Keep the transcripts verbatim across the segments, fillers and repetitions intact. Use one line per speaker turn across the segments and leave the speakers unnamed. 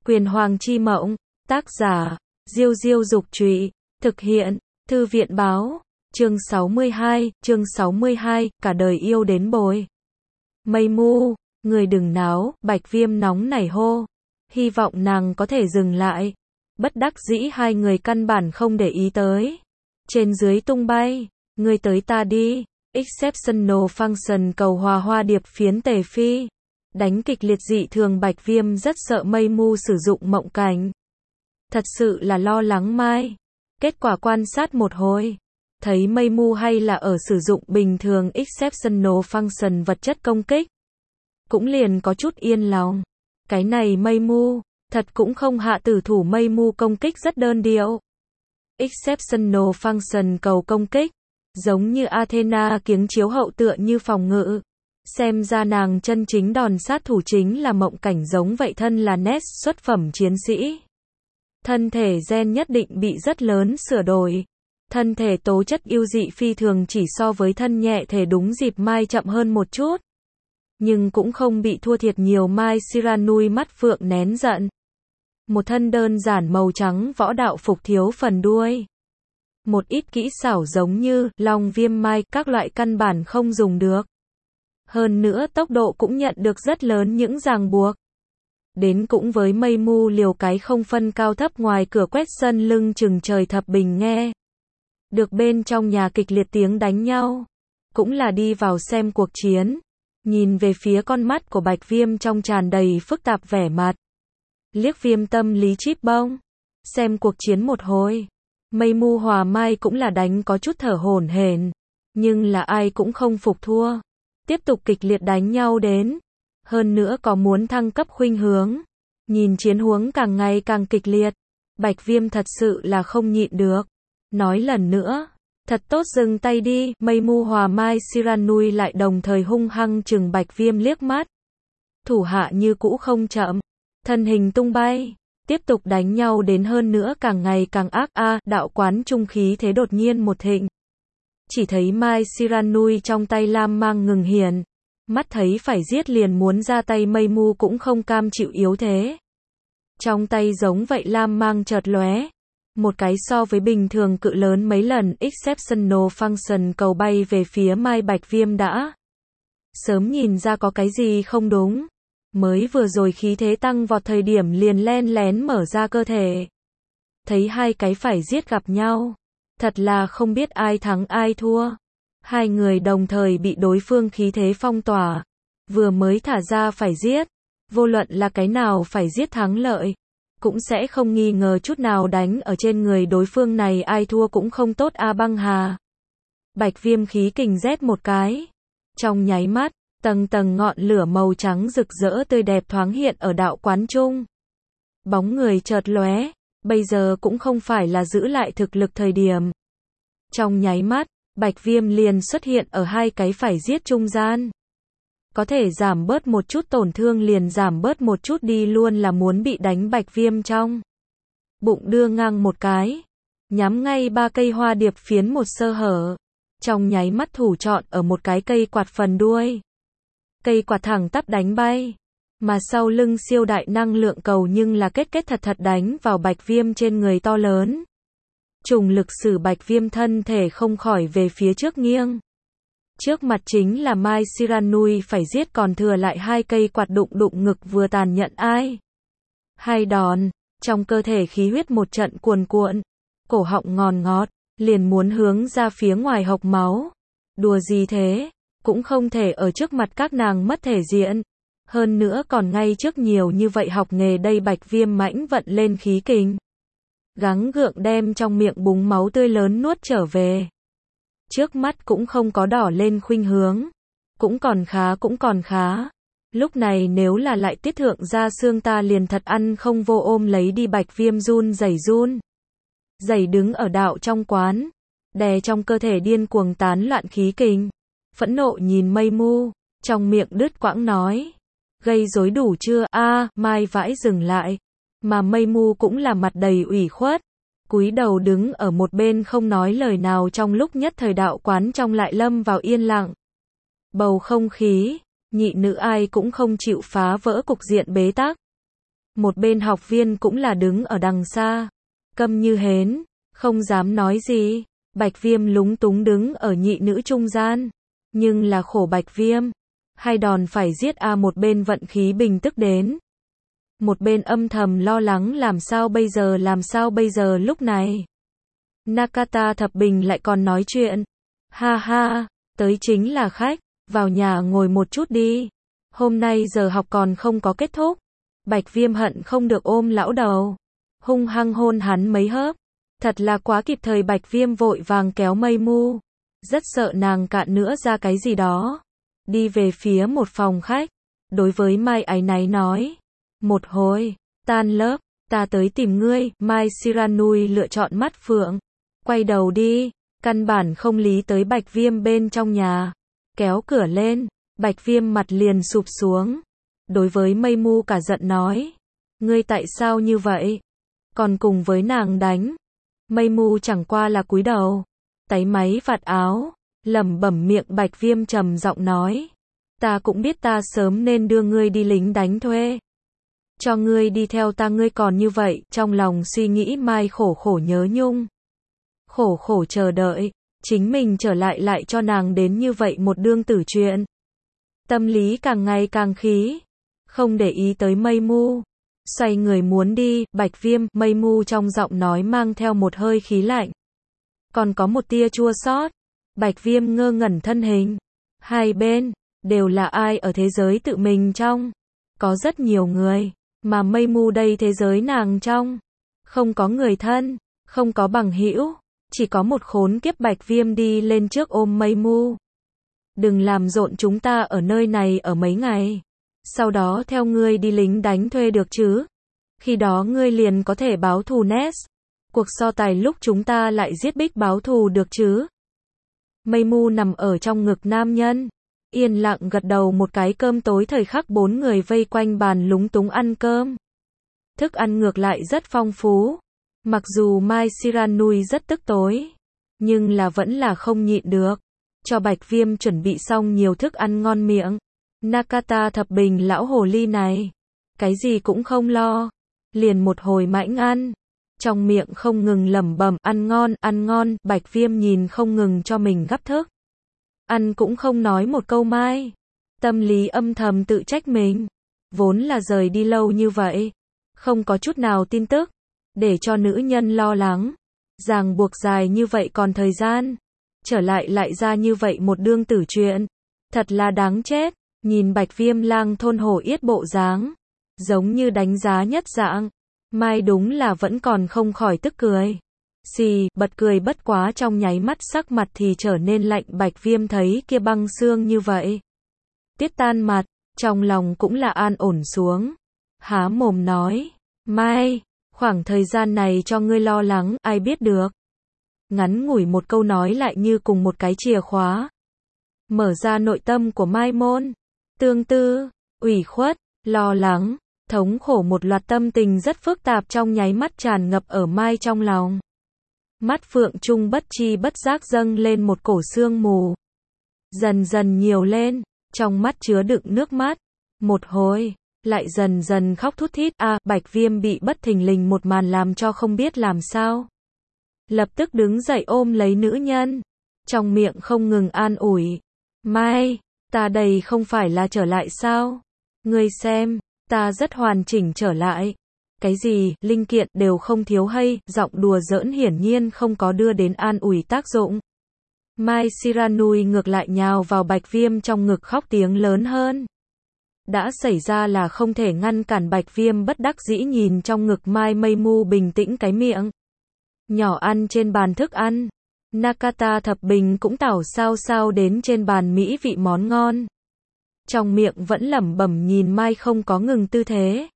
Quyền Hoàng chi mộng, tác giả, Diêu Diêu Dục Trụy, thực hiện, Thư viện Báo, chương sáu mươi hai, chương sáu mươi hai, cả đời yêu đến bồi. Mây mu, người đừng náo, Bạch Viêm nóng nảy hô. Hy vọng nàng có thể dừng lại. Bất đắc dĩ hai người căn bản không để ý tới. Trên dưới tung bay, người tới ta đi, exceptional function cầu hòa hoa điệp phiến tề phi. Đánh kịch liệt dị thường Bạch Viêm rất sợ mây mu sử dụng mộng cảnh. Thật sự là lo lắng mai. Kết quả quan sát một hồi. Thấy mây mu hay là ở sử dụng bình thường exceptional function vật chất công kích. Cũng liền có chút yên lòng. Cái này mây mu, thật cũng không hạ tử thủ mây mu công kích rất đơn điệu. Exceptional function cầu công kích. Giống như Athena kiếng chiếu hậu tựa như phòng ngự. Xem ra nàng chân chính đòn sát thủ chính là mộng cảnh giống vậy thân là nét xuất phẩm chiến sĩ. Thân thể gen nhất định bị rất lớn sửa đổi. Thân thể tố chất yêu dị phi thường chỉ so với thân nhẹ thể đúng dịp mai chậm hơn một chút. Nhưng cũng không bị thua thiệt nhiều mai Siranui mắt phượng nén giận. Một thân đơn giản màu trắng võ đạo phục thiếu phần đuôi. Một ít kỹ xảo giống như long viêm mai các loại căn bản không dùng được. Hơn nữa tốc độ cũng nhận được rất lớn những ràng buộc. Đến cũng với mây mu liều cái không phân cao thấp ngoài cửa quét sân lưng chừng trời thập bình nghe. Được bên trong nhà kịch liệt tiếng đánh nhau. Cũng là đi vào xem cuộc chiến. Nhìn về phía con mắt của Bạch Viêm trong tràn đầy phức tạp vẻ mặt. Liếc Viêm tâm lý chíp bông. Xem cuộc chiến một hồi. Mây mu hòa mai cũng là đánh có chút thở hổn hển. Nhưng là ai cũng không phục thua. Tiếp tục kịch liệt đánh nhau đến. Hơn nữa có muốn thăng cấp khuynh hướng. Nhìn chiến huống càng ngày càng kịch liệt. Bạch Viêm thật sự là không nhịn được. Nói lần nữa. Thật tốt dừng tay đi. Mây mu hòa mai Siranui lại đồng thời hung hăng chừng Bạch Viêm liếc mắt. Thủ hạ như cũ không chậm. Thân hình tung bay. Tiếp tục đánh nhau đến hơn nữa càng ngày càng ác a à, đạo quán trung khí thế đột nhiên một thịnh. Chỉ thấy mai Siranui trong tay lam mang ngừng hiển. Mắt thấy phải giết liền muốn ra tay mây mu cũng không cam chịu yếu thế. Trong tay giống vậy lam mang chợt lóe. Một cái so với bình thường cự lớn mấy lần exceptional function cầu bay về phía mai Bạch Viêm đã. Sớm nhìn ra có cái gì không đúng. Mới vừa rồi khí thế tăng vọt thời điểm liền len lén mở ra cơ thể. Thấy hai cái phải giết gặp nhau. Thật là không biết ai thắng ai thua. Hai người đồng thời bị đối phương khí thế phong tỏa. Vừa mới thả ra phải giết. Vô luận là cái nào phải giết thắng lợi. Cũng sẽ không nghi ngờ chút nào đánh ở trên người đối phương này ai thua cũng không tốt a băng hà. Bạch Viêm khí kình rét một cái. Trong nháy mắt, tầng tầng ngọn lửa màu trắng rực rỡ tươi đẹp thoáng hiện ở đạo quán trung. Bóng người chợt lóe. Bây giờ cũng không phải là giữ lại thực lực thời điểm. Trong nháy mắt, Bạch Viêm liền xuất hiện ở hai cái phải giết trung gian. Có thể giảm bớt một chút tổn thương liền giảm bớt một chút đi luôn là muốn bị đánh Bạch Viêm trong. Bụng đưa ngang một cái. Nhắm ngay ba cây hoa điệp phiến một sơ hở. Trong nháy mắt thủ trọn ở một cái cây quạt phần đuôi. Cây quạt thẳng tắp đánh bay. Mà sau lưng siêu đại năng lượng cầu nhưng là kết kết thật thật đánh vào Bạch Viêm trên người to lớn. Trùng lực sử Bạch Viêm thân thể không khỏi về phía trước nghiêng. Trước mặt chính là mai Siranui phải giết còn thừa lại hai cây quạt đụng đụng ngực vừa tàn nhận ai. Hai đòn, trong cơ thể khí huyết một trận cuồn cuộn, cổ họng ngòn ngọt, liền muốn hướng ra phía ngoài hộc máu. Đùa gì thế, cũng không thể ở trước mặt các nàng mất thể diện. Hơn nữa còn ngay trước nhiều như vậy học nghề đây Bạch Viêm mãnh vận lên khí kình. Gắng gượng đem trong miệng búng máu tươi lớn nuốt trở về. Trước mắt cũng không có đỏ lên khuynh hướng. Cũng còn khá cũng còn khá. Lúc này nếu là lại tiết thượng ra xương ta liền thật ăn không vô ôm lấy đi Bạch Viêm run rẩy run. Rẩy đứng ở đạo trong quán. Đè trong cơ thể điên cuồng tán loạn khí kình. Phẫn nộ nhìn mây mu. Trong miệng đứt quãng nói. Gây rối đủ chưa a à, mai vãi dừng lại. Mà mây mu cũng là mặt đầy ủy khuất. Cúi đầu đứng ở một bên không nói lời nào trong lúc nhất thời đạo quán trong lại lâm vào yên lặng. Bầu không khí, nhị nữ ai cũng không chịu phá vỡ cục diện bế tắc. Một bên học viên cũng là đứng ở đằng xa, câm như hến, không dám nói gì. Bạch Viêm lúng túng đứng ở nhị nữ trung gian, nhưng là khổ Bạch Viêm, hai đòn phải giết a một bên vận khí bình tức đến. Một bên âm thầm lo lắng làm sao bây giờ làm sao bây giờ lúc này. Nakata Thập Bình lại còn nói chuyện. Ha ha, tới chính là khách, vào nhà ngồi một chút đi. Hôm nay giờ học còn không có kết thúc. Bạch Viêm hận không được ôm lão đầu, hung hăng hôn hắn mấy hớp. Thật là quá kịp thời. Bạch Viêm vội vàng kéo Mây Mu, rất sợ nàng cạn nữa ra cái gì đó. Đi về phía một phòng khách, đối với Mai áy náy nói. Một hồi, tan lớp, ta tới tìm ngươi. Mai Shiranui lựa chọn mắt phượng, quay đầu đi, căn bản không lý tới Bạch Viêm bên trong nhà. Kéo cửa lên, Bạch Viêm mặt liền sụp xuống. Đối với Mây Mu cả giận nói. Ngươi tại sao như vậy? Còn cùng với nàng đánh. Mây Mu chẳng qua là cúi đầu, táy máy vạt áo, lẩm bẩm miệng. Bạch Viêm trầm giọng nói. Ta cũng biết ta sớm nên đưa ngươi đi lính đánh thuê, cho ngươi đi theo ta, ngươi còn như vậy. Trong lòng suy nghĩ Mai khổ khổ nhớ nhung, khổ khổ chờ đợi, chính mình trở lại lại cho nàng đến như vậy một đương tử chuyện. Tâm lý càng ngày càng khí, không để ý tới Mây Mu, xoay người muốn đi. Bạch Viêm, Mây Mu trong giọng nói mang theo một hơi khí lạnh, còn có một tia chua xót. Bạch Viêm ngơ ngẩn thân hình, hai bên đều là ai ở thế giới tự mình trong, có rất nhiều người, mà Mây Mu đây thế giới nàng trong, không có người thân, không có bằng hữu, chỉ có một khốn kiếp. Bạch Viêm đi lên trước ôm Mây Mu. Đừng làm rộn, chúng ta ở nơi này ở mấy ngày, sau đó theo ngươi đi lính đánh thuê được chứ? Khi đó ngươi liền có thể báo thù Ness. Cuộc so tài lúc chúng ta lại giết Bích báo thù được chứ? Mây Mu nằm ở trong ngực nam nhân, yên lặng gật đầu một cái. Cơm tối thời khắc bốn người vây quanh bàn lúng túng ăn cơm. Thức ăn ngược lại rất phong phú. Mặc dù Mai Shiranui rất tức tối, nhưng là vẫn là không nhịn được, cho Bạch Viêm chuẩn bị xong nhiều thức ăn ngon miệng. Nakata Thập Bình lão hồ ly này, cái gì cũng không lo, liền một hồi mãnh ăn, trong miệng không ngừng lẩm bẩm ăn ngon, ăn ngon. Bạch Viêm nhìn không ngừng cho mình gắp thức ăn cũng không nói một câu mai, tâm lý âm thầm tự trách mình, vốn là rời đi lâu như vậy, không có chút nào tin tức, để cho nữ nhân lo lắng, ràng buộc dài như vậy còn thời gian, trở lại lại ra như vậy một đương tử chuyện, thật là đáng chết. Nhìn Bạch Viêm lang thôn hổ yết bộ dáng, giống như đánh giá nhất dạng, Mai đúng là vẫn còn không khỏi tức cười. Xì, bật cười bất quá trong nháy mắt sắc mặt thì trở nên lạnh. Bạch Viêm thấy kia băng xương như vậy, tiết tan mặt, trong lòng cũng là an ổn xuống. Há mồm nói, Mai, khoảng thời gian này cho ngươi lo lắng, ai biết được. Ngắn ngủi một câu nói lại như cùng một cái chìa khóa, mở ra nội tâm của Mai Môn. Tương tư, ủy khuất, lo lắng, thống khổ, một loạt tâm tình rất phức tạp trong nháy mắt tràn ngập ở Mai trong lòng. Mắt phượng trung bất chi bất giác dâng lên một cổ sương mù, dần dần nhiều lên, trong mắt chứa đựng nước mắt. Một hồi, lại dần dần khóc thút thít. A, Bạch Viêm bị bất thình lình một màn làm cho không biết làm sao. Lập tức đứng dậy ôm lấy nữ nhân, trong miệng không ngừng an ủi. Mai, ta đây không phải là trở lại sao? Ngươi xem, ta rất hoàn chỉnh trở lại. Cái gì, linh kiện đều không thiếu hay, giọng đùa giỡn hiển nhiên không có đưa đến an ủi tác dụng. Mai Shiranui ngược lại nhào vào Bạch Viêm trong ngực khóc tiếng lớn hơn. Đã xảy ra là không thể ngăn cản. Bạch Viêm bất đắc dĩ nhìn trong ngực Mai. Mây Mu bình tĩnh cái miệng nhỏ ăn trên bàn thức ăn. Nakata Thập Bình cũng tảo sao sao đến trên bàn mỹ vị món ngon, trong miệng vẫn lẩm bẩm nhìn Mai không có ngừng tư thế.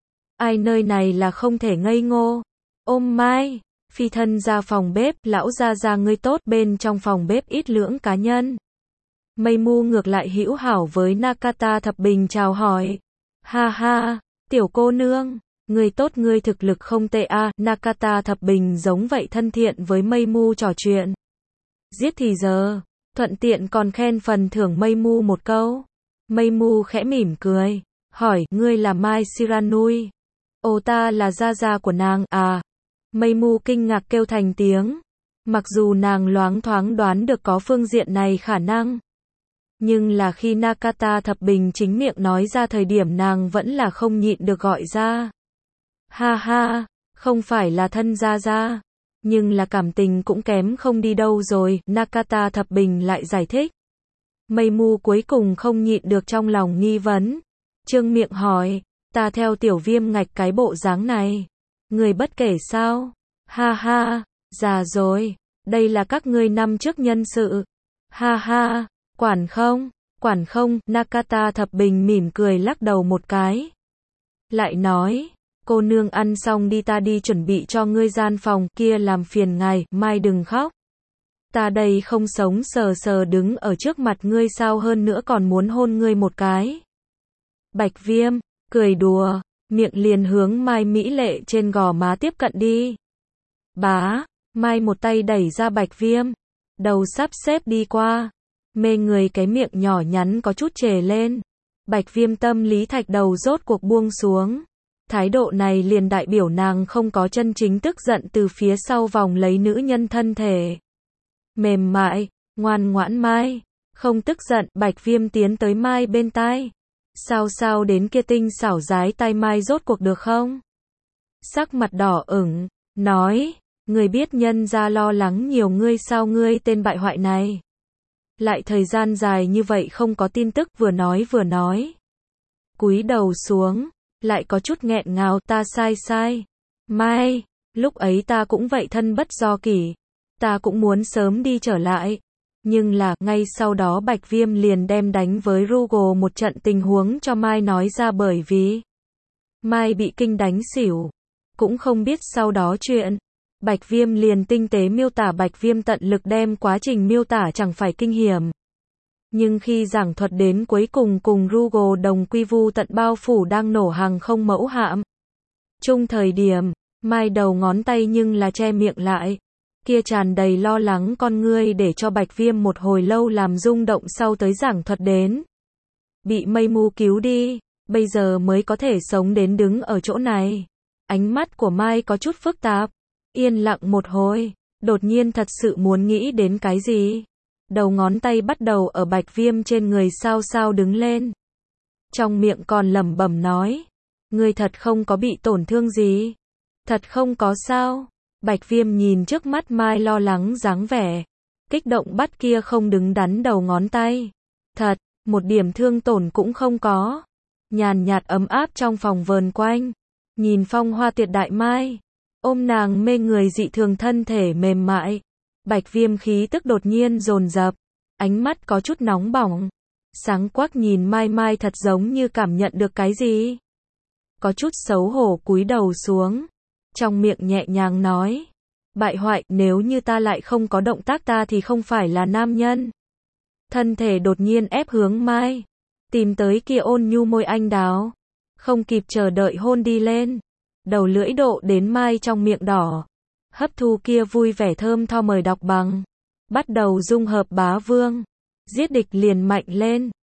Ai nơi này là không thể ngây ngô. Ôm Mai, phi thân ra phòng bếp. Lão gia gia ngươi tốt. Bên trong phòng bếp ít lưỡng cá nhân. Mây Mu ngược lại hữu hảo với Nakata Thập Bình chào hỏi. Ha ha, tiểu cô nương, ngươi tốt, ngươi thực lực không tệ a. À. Nakata Thập Bình giống vậy thân thiện với Mây Mu trò chuyện. Giết thì giờ, thuận tiện còn khen phần thưởng Mây Mu một câu. Mây Mu khẽ mỉm cười, hỏi, ngươi là Mai Shiranui? Ồ ta là gia gia của nàng, à. Mây Mu kinh ngạc kêu thành tiếng. Mặc dù nàng loáng thoáng đoán được có phương diện này khả năng. Nhưng là khi Nakata Thập Bình chính miệng nói ra thời điểm nàng vẫn là không nhịn được gọi ra. Ha ha, không phải là thân gia gia. Nhưng là cảm tình cũng kém không đi đâu rồi, Nakata Thập Bình lại giải thích. Mây Mu cuối cùng không nhịn được trong lòng nghi vấn. Trương miệng hỏi, ta theo Tiểu Viêm ngạch cái bộ dáng này. Người bất kể sao? Ha ha, già rồi, đây là các ngươi năm trước nhân sự. Ha ha, quản không, quản không, Nakata Thập Bình mỉm cười lắc đầu một cái. Lại nói, cô nương ăn xong đi ta đi chuẩn bị cho ngươi gian phòng kia làm phiền ngài, mai đừng khóc. Ta đây không sống sờ sờ đứng ở trước mặt ngươi sao hơn nữa còn muốn hôn ngươi một cái. Bạch Viêm, cười đùa, miệng liền hướng Mai mỹ lệ trên gò má tiếp cận đi. Bá, Mai một tay đẩy ra Bạch Viêm, đầu sắp xếp đi qua, mê người cái miệng nhỏ nhắn có chút trề lên. Bạch Viêm tâm lý thạch đầu rốt cuộc buông xuống. Thái độ này liền đại biểu nàng không có chân chính tức giận từ phía sau vòng lấy nữ nhân thân thể. Mềm mại, ngoan ngoãn Mai, không tức giận, Bạch Viêm tiến tới Mai bên tai. Sao sao đến kia tinh xảo dái tai Mai rốt cuộc được không? Sắc mặt đỏ ửng, nói, người biết nhân ra lo lắng nhiều ngươi sao ngươi tên bại hoại này. Lại thời gian dài như vậy không có tin tức vừa nói vừa nói. Cúi đầu xuống, lại có chút nghẹn ngào ta sai sai. Mai, lúc ấy ta cũng vậy thân bất do kỷ. Ta cũng muốn sớm đi trở lại. Nhưng là, ngay sau đó Bạch Viêm liền đem đánh với Rugal một trận tình huống cho Mai nói ra bởi vì Mai bị kinh đánh xỉu. Cũng không biết sau đó chuyện. Bạch Viêm liền tinh tế miêu tả Bạch Viêm tận lực đem quá trình miêu tả chẳng phải kinh hiểm. Nhưng khi giảng thuật đến cuối cùng cùng Rugal đồng quy vu tận bao phủ đang nổ hàng không mẫu hạm. Chung thời điểm, Mai đầu ngón tay nhưng là che miệng lại. Kia tràn đầy lo lắng con ngươi để cho Bạch Viêm một hồi lâu làm rung động sau tới giảng thuật đến. Bị Mây Mu cứu đi, bây giờ mới có thể sống đến đứng ở chỗ này. Ánh mắt của Mai có chút phức tạp, yên lặng một hồi, đột nhiên thật sự muốn nghĩ đến cái gì. Đầu ngón tay bắt đầu ở Bạch Viêm trên người sao sao đứng lên. Trong miệng còn lẩm bẩm nói, ngươi thật không có bị tổn thương gì. Thật không có sao. Bạch Viêm nhìn trước mắt Mai lo lắng dáng vẻ, kích động bắt kia không đứng đắn đầu ngón tay. Thật, một điểm thương tổn cũng không có. Nhàn nhạt ấm áp trong phòng vờn quanh. Nhìn phong hoa tuyệt đại Mai, ôm nàng mê người dị thường thân thể mềm mại. Bạch Viêm khí tức đột nhiên dồn dập, ánh mắt có chút nóng bỏng. Sáng quắc nhìn Mai Mai thật giống như cảm nhận được cái gì. Có chút xấu hổ cúi đầu xuống. Trong miệng nhẹ nhàng nói, bại hoại, nếu như ta lại không có động tác ta thì không phải là nam nhân. Thân thể đột nhiên ép hướng Mai, tìm tới kia ôn nhu môi anh đào, không kịp chờ đợi hôn đi lên. Đầu lưỡi độ đến Mai trong miệng đỏ, hấp thu kia vui vẻ thơm tho mời đọc bằng, bắt đầu dung hợp bá vương, giết địch liền mạnh lên.